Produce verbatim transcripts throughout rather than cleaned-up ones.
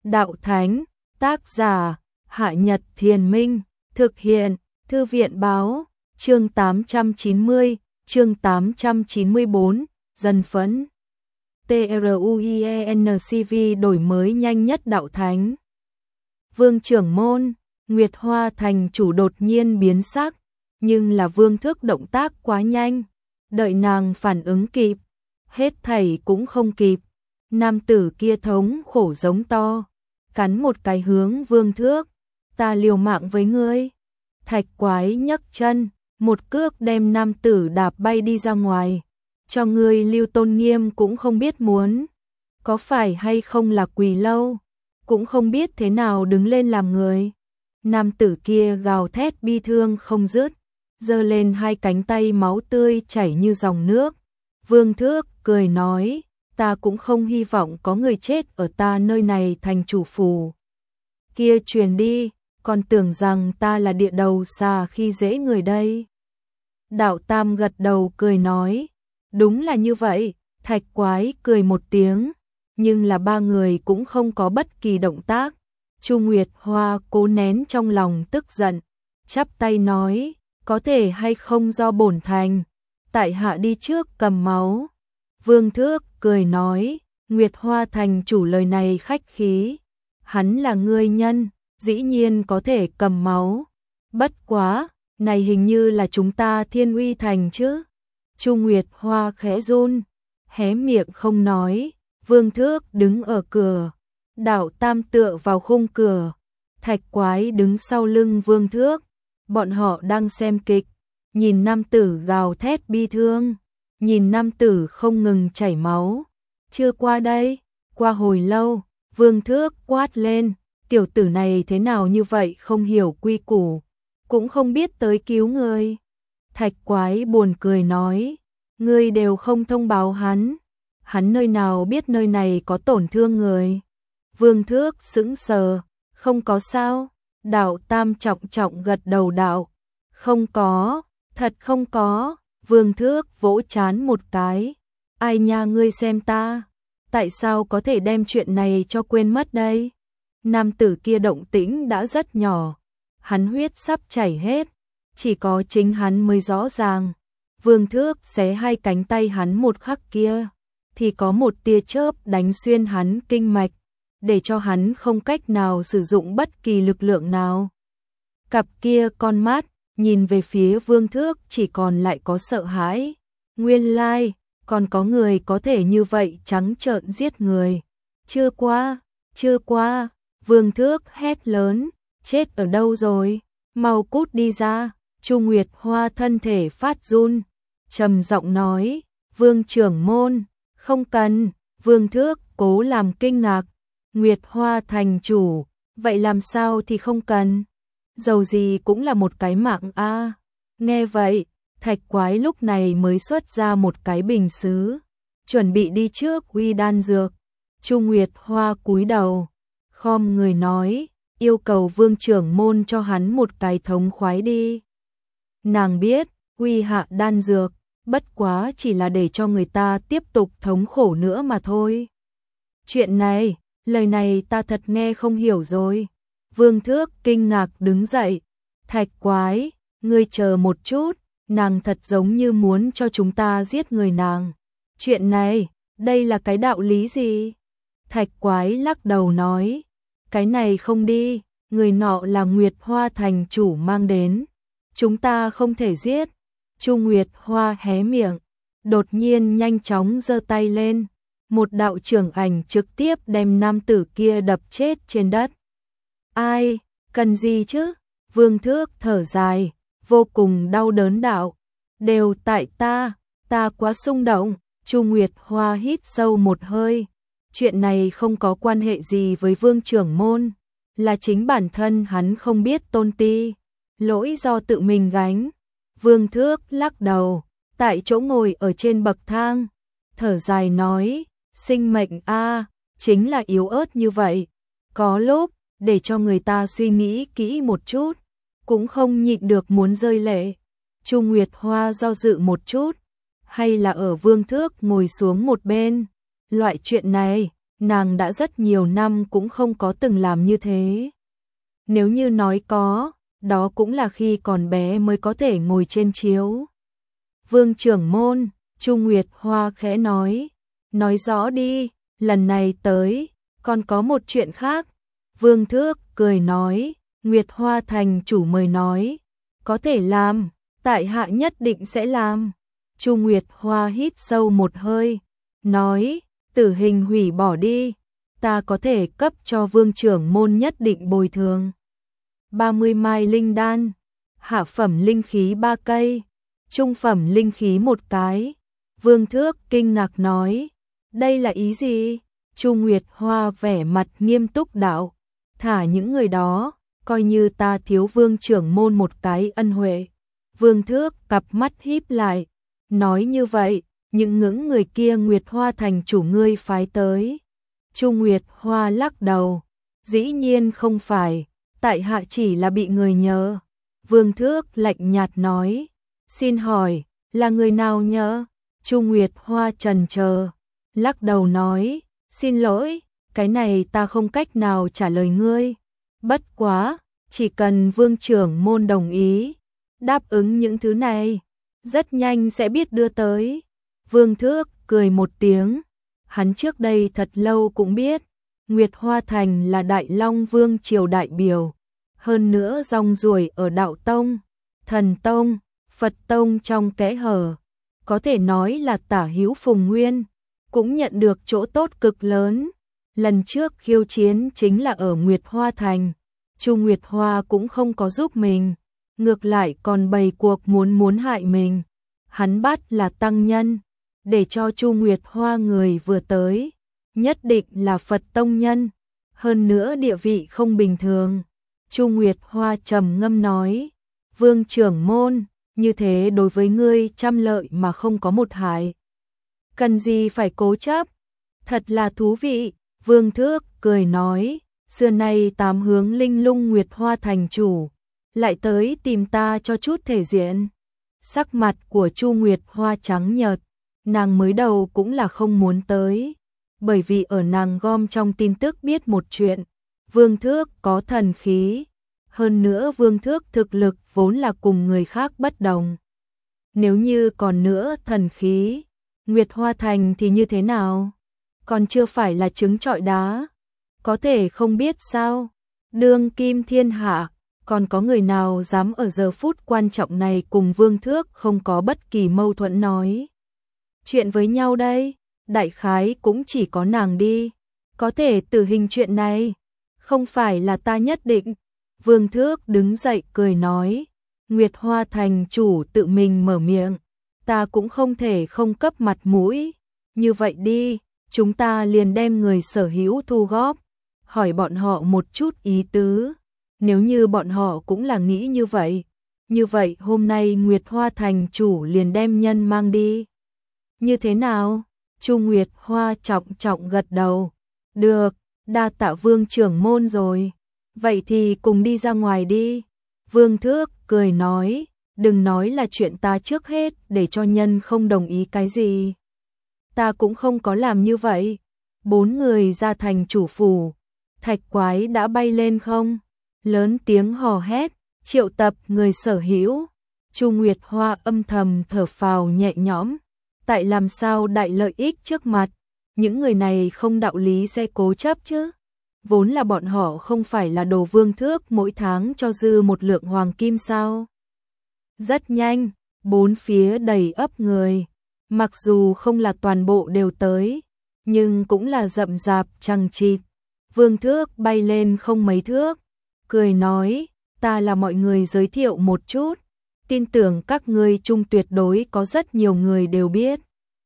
Đạo Thánh, tác giả, Hạ Nhật Thiền Minh, thực hiện, Thư viện Báo, chương tám trăm chín mươi, chương tám trăm chín mươi tư, Dân Phấn. TRUIENCV đổi mới nhanh nhất Đạo Thánh. Vương trưởng môn, Nguyệt Hoa thành chủ đột nhiên biến sắc, nhưng là Vương Thước động tác quá nhanh, đợi nàng phản ứng kịp, hết thảy cũng không kịp. Nam tử kia thống khổ giống to, cắn một cái hướng Vương Thước, ta liều mạng với ngươi. Thạch Quái nhấc chân, một cước đem nam tử đạp bay đi ra ngoài, cho ngươi lưu tôn nghiêm cũng không biết muốn, có phải hay không là quỳ lâu, cũng không biết thế nào đứng lên làm người. Nam tử kia gào thét bi thương không dứt, giơ lên hai cánh tay máu tươi chảy như dòng nước. Vương Thước cười nói, ta cũng không hy vọng có người chết ở ta nơi này. Thành chủ phủ kia truyền đi, còn tưởng rằng ta là địa đầu xà khi dễ người đây. Đạo Tam gật đầu cười nói, đúng là như vậy. Thạch Quái cười một tiếng, nhưng là ba người cũng không có bất kỳ động tác. Chu Nguyệt Hoa cố nén trong lòng tức giận, chắp tay nói, có thể hay không do bổn thành, tại hạ đi trước cầm máu. Vương Thước cười nói, Nguyệt Hoa thành chủ lời này khách khí, hắn là ngươi nhân, dĩ nhiên có thể cầm máu. Bất quá, này hình như là chúng ta Thiên Uy thành chứ. Chu Nguyệt Hoa khẽ run, hé miệng không nói. Vương Thước đứng ở cửa, Đạo Tam tựa vào khung cửa, Thạch Quái đứng sau lưng Vương Thước. Bọn họ đang xem kịch, nhìn nam tử gào thét bi thương, nhìn nam tử không ngừng chảy máu. Chưa qua đây, qua hồi lâu, Vương Thước quát lên, tiểu tử này thế nào như vậy, không hiểu quy củ, cũng không biết tới cứu người. Thạch Quái buồn cười nói, ngươi đều không thông báo hắn, hắn nơi nào biết nơi này có tổn thương người. Vương Thước sững sờ, không có sao. Đạo Tam trọng trọng gật đầu đạo, không có, thật không có. Vương Thước vỗ trán một cái, ai nha, ngươi xem ta, tại sao có thể đem chuyện này cho quên mất đây. Nam tử kia động tĩnh đã rất nhỏ, hắn huyết sắp chảy hết, chỉ có chính hắn mới rõ ràng. Vương Thước xé hai cánh tay hắn một khắc kia, thì có một tia chớp đánh xuyên hắn kinh mạch, để cho hắn không cách nào sử dụng bất kỳ lực lượng nào. Cặp kia con mắt nhìn về phía Vương Thước chỉ còn lại có sợ hãi. Nguyên lai, còn có người có thể như vậy trắng trợn giết người. Chưa qua, chưa qua. Vương Thước hét lớn, chết ở đâu rồi, mau cút đi ra. Chu Nguyệt Hoa thân thể phát run, trầm giọng nói, Vương trưởng môn, không cần. Vương Thước cố làm kinh ngạc, Nguyệt Hoa thành chủ, vậy làm sao thì không cần, dầu gì cũng là một cái mạng a. À. Nghe vậy, Thạch Quái lúc này mới xuất ra một cái bình sứ, chuẩn bị đi trước uy đan dược. Chu Nguyệt Hoa cúi đầu, khom người nói, yêu cầu Vương trưởng môn cho hắn một cái thống khoái đi. Nàng biết, uy hạ đan dược, bất quá chỉ là để cho người ta tiếp tục thống khổ nữa mà thôi. Chuyện này, lời này ta thật nghe không hiểu rồi. Vương Thước kinh ngạc đứng dậy, Thạch Quái, ngươi chờ một chút, nàng thật giống như muốn cho chúng ta giết người nàng. Chuyện này, đây là cái đạo lý gì? Thạch Quái lắc đầu nói, cái này không đi, người nọ là Nguyệt Hoa thành chủ mang đến, chúng ta không thể giết. Chu Nguyệt Hoa hé miệng, đột nhiên nhanh chóng giơ tay lên, một đạo trưởng ảnh trực tiếp đem nam tử kia đập chết trên đất. Ai, cần gì chứ? Vương Thước thở dài, vô cùng đau đớn đạo, đều tại ta, ta quá xung động. Chu Nguyệt Hoa hít sâu một hơi, chuyện này không có quan hệ gì với Vương trưởng môn, là chính bản thân hắn không biết tôn ti, lỗi do tự mình gánh. Vương Thước lắc đầu, tại chỗ ngồi ở trên bậc thang, thở dài nói, sinh mệnh a, chính là yếu ớt như vậy, có lúc để cho người ta suy nghĩ kỹ một chút, cũng không nhịn được muốn rơi lệ. Chu Nguyệt Hoa do dự một chút, hay là ở Vương Thước ngồi xuống một bên, loại chuyện này, nàng đã rất nhiều năm cũng không có từng làm như thế. Nếu như nói có, đó cũng là khi còn bé mới có thể ngồi trên chiếu. Vương trưởng môn, Chu Nguyệt Hoa khẽ nói, nói rõ đi, lần này tới, còn có một chuyện khác. Vương Thước cười nói, Nguyệt Hoa thành chủ mời nói, có thể làm, tại hạ nhất định sẽ làm. Chu Nguyệt Hoa hít sâu một hơi, nói, tử hình hủy bỏ đi, ta có thể cấp cho vương trưởng môn nhất định bồi thường. ba mươi mai linh đan, hạ phẩm linh khí ba cây, trung phẩm linh khí một cái. Vương Thước kinh ngạc nói, đây là ý gì? Chu Nguyệt Hoa vẻ mặt nghiêm túc đạo, thả những người đó, coi như ta thiếu vương trưởng môn một cái ân huệ. Vương Thước cặp mắt híp lại, nói như vậy, những ngưỡng người kia Nguyệt Hoa thành chủ ngươi phái tới. Chu Nguyệt Hoa lắc đầu, dĩ nhiên không phải, tại hạ chỉ là bị người nhờ. Vương Thước lạnh nhạt nói, xin hỏi, là người nào nhờ? Chu Nguyệt Hoa chần chờ, lắc đầu nói, xin lỗi, cái này ta không cách nào trả lời ngươi. Bất quá, chỉ cần vương trưởng môn đồng ý, đáp ứng những thứ này, rất nhanh sẽ biết đưa tới. Vương Thước cười một tiếng, hắn trước đây thật lâu cũng biết, Nguyệt Hoa Thành là Đại Long Vương triều đại biểu, hơn nữa rong ruổi ở Đạo Tông, Thần Tông, Phật Tông trong kẽ hở, có thể nói là tả hữu phùng nguyên, cũng nhận được chỗ tốt cực lớn. Lần trước khiêu chiến chính là ở Nguyệt Hoa Thành, Chu Nguyệt Hoa cũng không có giúp mình, ngược lại còn bày cuộc muốn muốn hại mình. Hắn bắt là tăng nhân, để cho Chu Nguyệt Hoa người vừa tới, nhất định là Phật tông nhân, hơn nữa địa vị không bình thường. Chu Nguyệt Hoa trầm ngâm nói, vương trưởng môn, như thế đối với ngươi trăm lợi mà không có một hại. Cần gì phải cố chấp, thật là thú vị. Vương Thước cười nói, xưa nay tám hướng linh lung Nguyệt Hoa thành chủ, lại tới tìm ta cho chút thể diện. Sắc mặt của Chu Nguyệt Hoa trắng nhợt, nàng mới đầu cũng là không muốn tới, bởi vì ở nàng gom trong tin tức biết một chuyện, Vương Thước có thần khí, hơn nữa Vương Thước thực lực vốn là cùng người khác bất đồng. Nếu như còn nữa thần khí, Nguyệt Hoa Thành thì như thế nào? Còn chưa phải là trứng trọi đá, có thể không biết sao? Đương kim thiên hạ, còn có người nào dám ở giờ phút quan trọng này cùng Vương Thước không có bất kỳ mâu thuẫn nói chuyện với nhau đây? Đại khái cũng chỉ có nàng đi, có thể tử hình chuyện này, không phải là ta nhất định. Vương Thước đứng dậy cười nói, Nguyệt Hoa thành chủ tự mình mở miệng, ta cũng không thể không cấp mặt mũi. Như vậy đi, chúng ta liền đem người sở hữu thu góp, hỏi bọn họ một chút ý tứ. Nếu như bọn họ cũng là nghĩ như vậy, như vậy hôm nay Nguyệt Hoa thành chủ liền đem nhân mang đi. Như thế nào? Chu Nguyệt Hoa trọng trọng gật đầu. Được, đa tạ vương trưởng môn rồi. Vậy thì cùng đi ra ngoài đi. Vương Thước cười nói, đừng nói là chuyện ta trước hết để cho nhân không đồng ý cái gì. Ta cũng không có làm như vậy. Bốn người ra thành chủ phủ, thạch quái đã bay lên không? Lớn tiếng hò hét, triệu tập người sở hữu. Chu Nguyệt Hoa âm thầm thở phào nhẹ nhõm, tại làm sao đại lợi ích trước mặt, những người này không đạo lý sẽ cố chấp chứ. Vốn là bọn họ không phải là đồ Vương Thước mỗi tháng cho dư một lượng hoàng kim sao. Rất nhanh, bốn phía đầy ấp người, mặc dù không là toàn bộ đều tới, nhưng cũng là rậm rạp chằng chịt. Vương Thước bay lên không mấy thước, cười nói, ta là mọi người giới thiệu một chút, tin tưởng các ngươi chung tuyệt đối có rất nhiều người đều biết.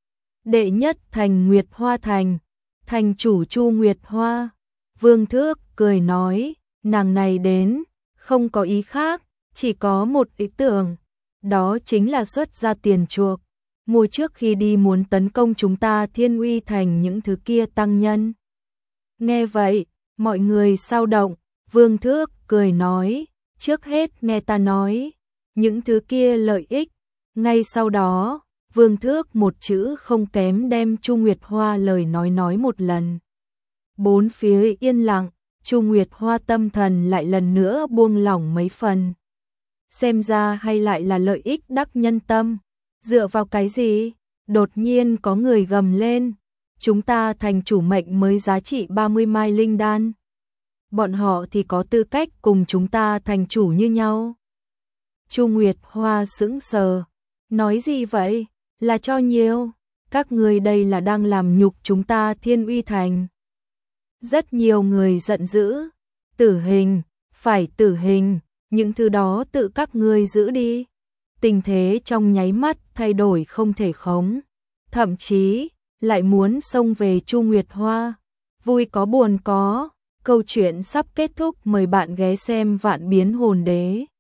Đệ nhất thành Nguyệt Hoa Thành, thành chủ Chu Nguyệt Hoa. Vương Thước cười nói, nàng này đến, không có ý khác, chỉ có một ý tưởng, đó chính là xuất ra tiền chuộc, mua trước khi đi muốn tấn công chúng ta Thiên Uy Thành những thứ kia tăng nhân. Nghe vậy, mọi người sao động. Vương Thước cười nói, trước hết nghe ta nói, những thứ kia lợi ích. Ngay sau đó, Vương Thước một chữ không kém đem Chu Nguyệt Hoa lời nói nói một lần. Bốn phía yên lặng, Chu Nguyệt Hoa tâm thần lại lần nữa buông lỏng mấy phần. Xem ra hay lại là lợi ích đắc nhân tâm. Dựa vào cái gì? Đột nhiên có người gầm lên. Chúng ta thành chủ mệnh mới giá trị ba mươi mai linh đan. Bọn họ thì có tư cách cùng chúng ta thành chủ như nhau. Chu Nguyệt Hoa sững sờ. Nói gì vậy? Là cho nhiều. Các người đây là đang làm nhục chúng ta Thiên Uy Thành. Rất nhiều người giận dữ. Tử hình, phải tử hình, những thứ đó tự các ngươi giữ đi. Tình thế trong nháy mắt thay đổi không thể khống. Thậm chí, lại muốn xông về Chu Nguyệt Hoa. Vui có buồn có. Câu chuyện sắp kết thúc, mời bạn ghé xem Vạn Biến Hồn Đế.